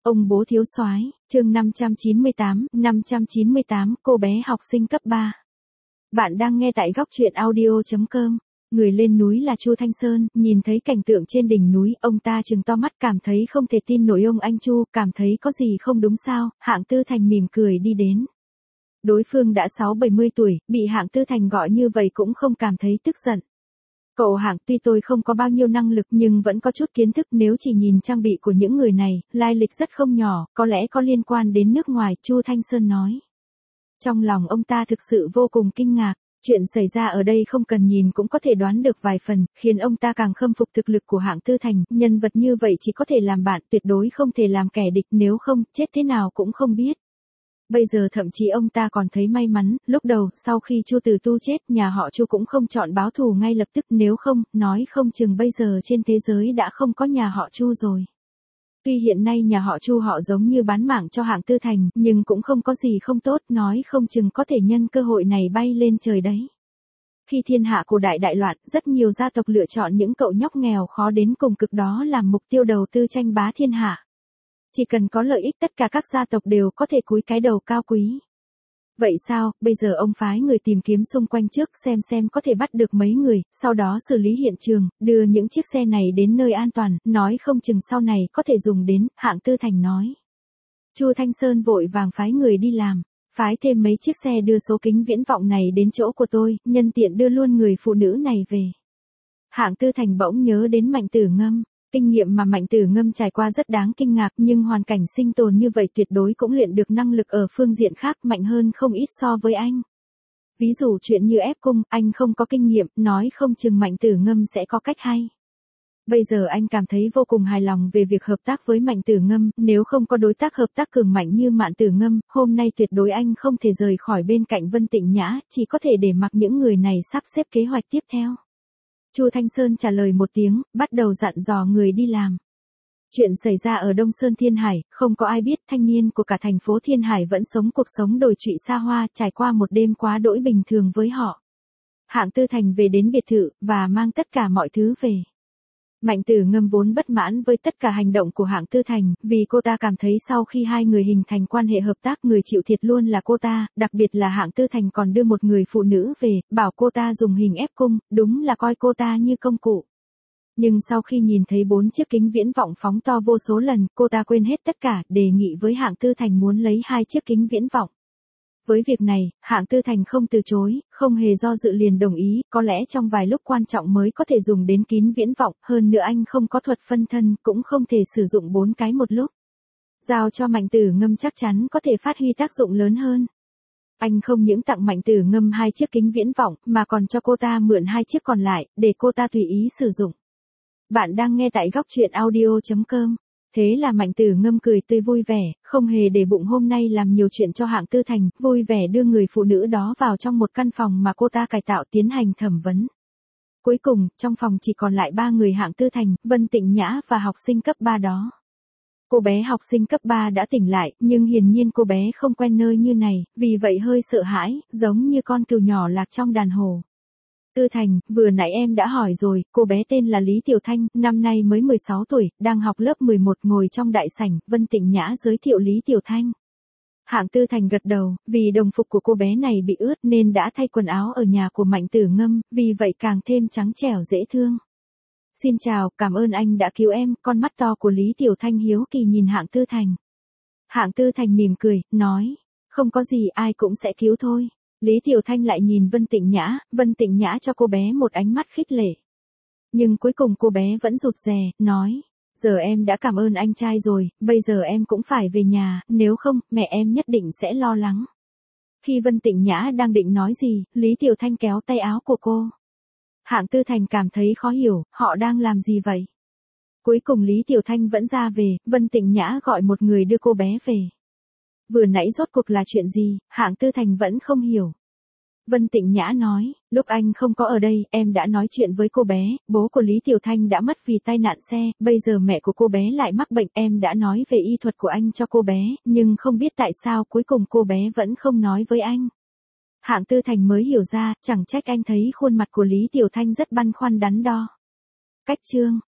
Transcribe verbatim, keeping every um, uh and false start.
ông bố thiếu soái, chương năm trăm chín mươi tám, năm trăm chín mươi tám, cô bé học sinh cấp ba. Bạn đang nghe tại góc truyện audio chấm com. Người lên núi là Chu Thanh Sơn, nhìn thấy cảnh tượng trên đỉnh núi, ông ta trừng to mắt cảm thấy không thể tin nổi. Ông anh Chu cảm thấy có gì không đúng sao. Hạng Tư Thành mỉm cười đi đến. Đối phương đã sáu bảy mươi tuổi, bị Hạng Tư Thành gọi như vậy cũng không cảm thấy tức giận. Cậu Hạng, tuy tôi không có bao nhiêu năng lực nhưng vẫn có chút kiến thức, nếu chỉ nhìn trang bị của những người này, lai lịch rất không nhỏ, có lẽ có liên quan đến nước ngoài, Chu Thanh Sơn nói. Trong lòng ông ta thực sự vô cùng kinh ngạc, chuyện xảy ra ở đây không cần nhìn cũng có thể đoán được vài phần, khiến ông ta càng khâm phục thực lực của Hạng Tư Thành, nhân vật như vậy chỉ có thể làm bạn, tuyệt đối không thể làm kẻ địch, nếu không, chết thế nào cũng không biết. Bây giờ thậm chí ông ta còn thấy may mắn, lúc đầu, sau khi Chu Tử Tu chết, nhà họ Chu cũng không chọn báo thù ngay lập tức, nếu không, nói không chừng bây giờ trên thế giới đã không có nhà họ Chu rồi. Tuy hiện nay nhà họ Chu họ giống như bán mạng cho Hạng Tư Thành, nhưng cũng không có gì không tốt, nói không chừng có thể nhân cơ hội này bay lên trời đấy. Khi thiên hạ cổ đại đại loạn, rất nhiều gia tộc lựa chọn những cậu nhóc nghèo khó đến cùng cực đó làm mục tiêu đầu tư tranh bá thiên hạ. Chỉ cần có lợi ích tất cả các gia tộc đều có thể cúi cái đầu cao quý. Vậy sao, bây giờ ông phái người tìm kiếm xung quanh trước xem xem có thể bắt được mấy người, sau đó xử lý hiện trường, đưa những chiếc xe này đến nơi an toàn, nói không chừng sau này có thể dùng đến, Hạng Tư Thành nói. Chu Thanh Sơn vội vàng phái người đi làm, phái thêm mấy chiếc xe đưa số kính viễn vọng này đến chỗ của tôi, nhân tiện đưa luôn người phụ nữ này về. Hạng Tư Thành bỗng nhớ đến Mạnh Tử Ngâm. Kinh nghiệm mà Mạnh Tử Ngâm trải qua rất đáng kinh ngạc, nhưng hoàn cảnh sinh tồn như vậy tuyệt đối cũng luyện được năng lực ở phương diện khác mạnh hơn không ít so với anh. Ví dụ chuyện như ép cung, anh không có kinh nghiệm, nói không chừng Mạnh Tử Ngâm sẽ có cách hay. Bây giờ anh cảm thấy vô cùng hài lòng về việc hợp tác với Mạnh Tử Ngâm, nếu không có đối tác hợp tác cường mạnh như Mạnh Tử Ngâm, hôm nay tuyệt đối anh không thể rời khỏi bên cạnh Vân Tịnh Nhã, chỉ có thể để mặc những người này sắp xếp kế hoạch tiếp theo. Chu Thanh Sơn trả lời một tiếng, bắt đầu dặn dò người đi làm. Chuyện xảy ra ở Đông Sơn Thiên Hải, không có ai biết, thanh niên của cả thành phố Thiên Hải vẫn sống cuộc sống đồi trụy xa hoa, trải qua một đêm quá đỗi bình thường với họ. Hạng Tư Thành về đến biệt thự, và mang tất cả mọi thứ về. Mạnh Tử Ngâm vốn bất mãn với tất cả hành động của Hạng Tư Thành, vì cô ta cảm thấy sau khi hai người hình thành quan hệ hợp tác người chịu thiệt luôn là cô ta, đặc biệt là Hạng Tư Thành còn đưa một người phụ nữ về, bảo cô ta dùng hình ép cung, đúng là coi cô ta như công cụ. Nhưng sau khi nhìn thấy bốn chiếc kính viễn vọng phóng to vô số lần, cô ta quên hết tất cả, đề nghị với Hạng Tư Thành muốn lấy hai chiếc kính viễn vọng. Với việc này, Hạng Tư Thành không từ chối, không hề do dự liền đồng ý, có lẽ trong vài lúc quan trọng mới có thể dùng đến kính viễn vọng, hơn nữa anh không có thuật phân thân, cũng không thể sử dụng bốn cái một lúc. Giao cho Mạnh Tử Ngâm chắc chắn có thể phát huy tác dụng lớn hơn. Anh không những tặng Mạnh Tử Ngâm hai chiếc kính viễn vọng, mà còn cho cô ta mượn hai chiếc còn lại, để cô ta tùy ý sử dụng. Bạn đang nghe tại góc truyện audio chấm com. Thế là Mạnh Tử Ngâm cười tươi vui vẻ, không hề để bụng hôm nay làm nhiều chuyện cho Hạng Tư Thành, vui vẻ đưa người phụ nữ đó vào trong một căn phòng mà cô ta cải tạo tiến hành thẩm vấn. Cuối cùng, trong phòng chỉ còn lại ba người Hạng Tư Thành, Vân Tịnh Nhã và học sinh cấp ba đó. Cô bé học sinh cấp ba đã tỉnh lại, nhưng hiển nhiên cô bé không quen nơi như này, vì vậy hơi sợ hãi, giống như con cừu nhỏ lạc trong đàn hồ. Tư Thành, vừa nãy em đã hỏi rồi, cô bé tên là Lý Tiểu Thanh, năm nay mới mười sáu tuổi, đang học lớp mười một, ngồi trong đại sảnh, Vân Tịnh Nhã giới thiệu Lý Tiểu Thanh. Hạng Tư Thành gật đầu, vì đồng phục của cô bé này bị ướt nên đã thay quần áo ở nhà của Mạnh Tử Ngâm, vì vậy càng thêm trắng trẻo dễ thương. Xin chào, cảm ơn anh đã cứu em, con mắt to của Lý Tiểu Thanh hiếu kỳ nhìn Hạng Tư Thành. Hạng Tư Thành mỉm cười, nói, không có gì, ai cũng sẽ cứu thôi. Lý Tiểu Thanh lại nhìn Vân Tịnh Nhã, Vân Tịnh Nhã cho cô bé một ánh mắt khích lệ. Nhưng cuối cùng cô bé vẫn rụt rè, nói, giờ em đã cảm ơn anh trai rồi, bây giờ em cũng phải về nhà, nếu không, mẹ em nhất định sẽ lo lắng. Khi Vân Tịnh Nhã đang định nói gì, Lý Tiểu Thanh kéo tay áo của cô. Hạng Tư Thành cảm thấy khó hiểu, họ đang làm gì vậy? Cuối cùng Lý Tiểu Thanh vẫn ra về, Vân Tịnh Nhã gọi một người đưa cô bé về. Vừa nãy rốt cuộc là chuyện gì, Hạng Tư Thành vẫn không hiểu. Vân Tịnh Nhã nói, lúc anh không có ở đây, em đã nói chuyện với cô bé, bố của Lý Tiểu Thanh đã mất vì tai nạn xe, bây giờ mẹ của cô bé lại mắc bệnh, em đã nói về y thuật của anh cho cô bé, nhưng không biết tại sao cuối cùng cô bé vẫn không nói với anh. Hạng Tư Thành mới hiểu ra, chẳng trách anh thấy khuôn mặt của Lý Tiểu Thanh rất băn khoăn đắn đo. Cách chương